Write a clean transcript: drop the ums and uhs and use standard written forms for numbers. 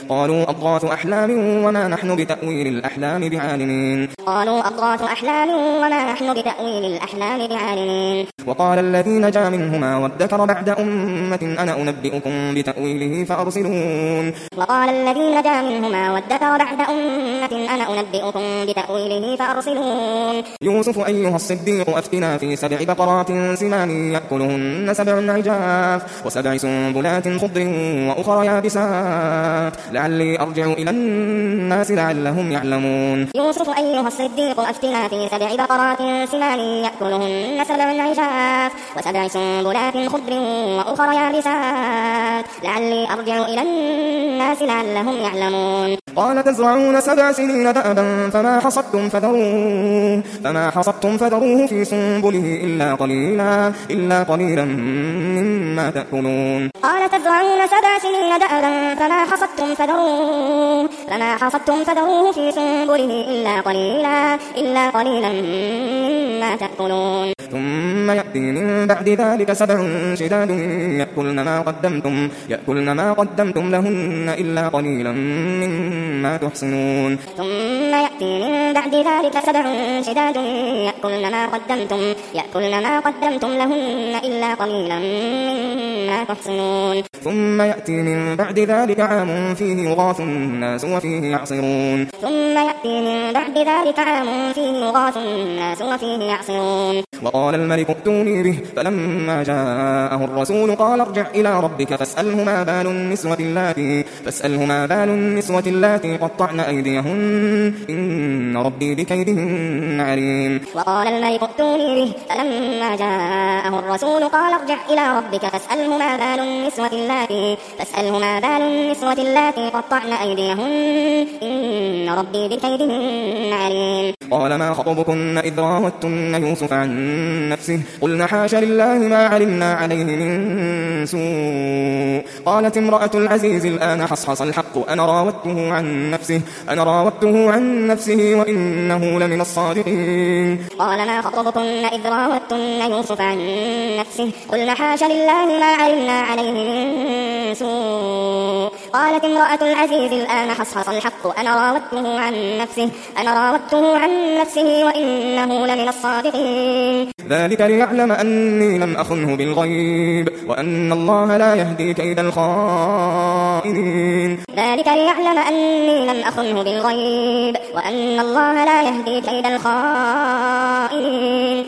قالوا أضغاث أحلام وما نحن بتأويل الأحلام بعالمين وقال الذي نجا منهما وادكر بعد أمة أنا أنبئكم بتأويله فأرسلون يوسف أيها الصديق أفتنا في 7 بقرات سمان يأكلهن 7 عجاف و7 سنبلات خضر وأخرى يابسات لعلي أرجع إلى الناس لعلهم يعلمون يوسف أيها الصديق أفتنا في 7 بقرات سمان يأكلهن 7 عجاف و7 سنبلات خضر وأخرى يابسات لعلي أرجع إلى الناس لعلهم يعلمون قال تزرعون 7 سنين دأبا فما حصدتم فذروه في سنبله إلا قليلا مما تأكلون قال تزرعون 7 سنين دأبا فما حصدتم فذروه في سنبله إلا قليلا مما تأكلون ثم يأتي من بعد ذلك 7 شداد يأكلن ما قدمتم لهن إلا قليلا مما تحصنون ثم يأتي من بعد ذلك 7 شداد يأكلن ما قدمتم لهن إلا قليلا مما تحصنون ثم يأتي من بعد ذلك عام فيه يغاث الناس وفيه يعصرون وقال الملك ائتوني به فلما جاءه الرسول قال ارجع إلى ربك فاسأله ما بال النسوة اللاتي قطعن أيديهن إن ربي بكيدهن عليم وقال الملك ائتوني به فلما جاءه الرسول قال ارجع إلى ربك فاسأله ما بال النسوة اللاتي قطعن أيديهن إن ربي بكيدهن عليم قال ما خطبكن إذ راوتن يوسف عن نفسه قلنا حاش لله ما علمنا عليه من سوء قالت امرأة العزيز الآن حصحص الحق أنا راودته عن نفسه وإنه لمن الصادقين قال ما خطبكن إذ راوتن يوسف عن نفسه قلنا حاش لله ما علمنا عليه من سوء قالت امرأة العزيز الآن حصحص الحق أنا راودته عن نفسه وإنه لمن الصادقين ذلك ليعلم أني لم أخنه بالغيب وأن الله لا يهدي كيد الخائنين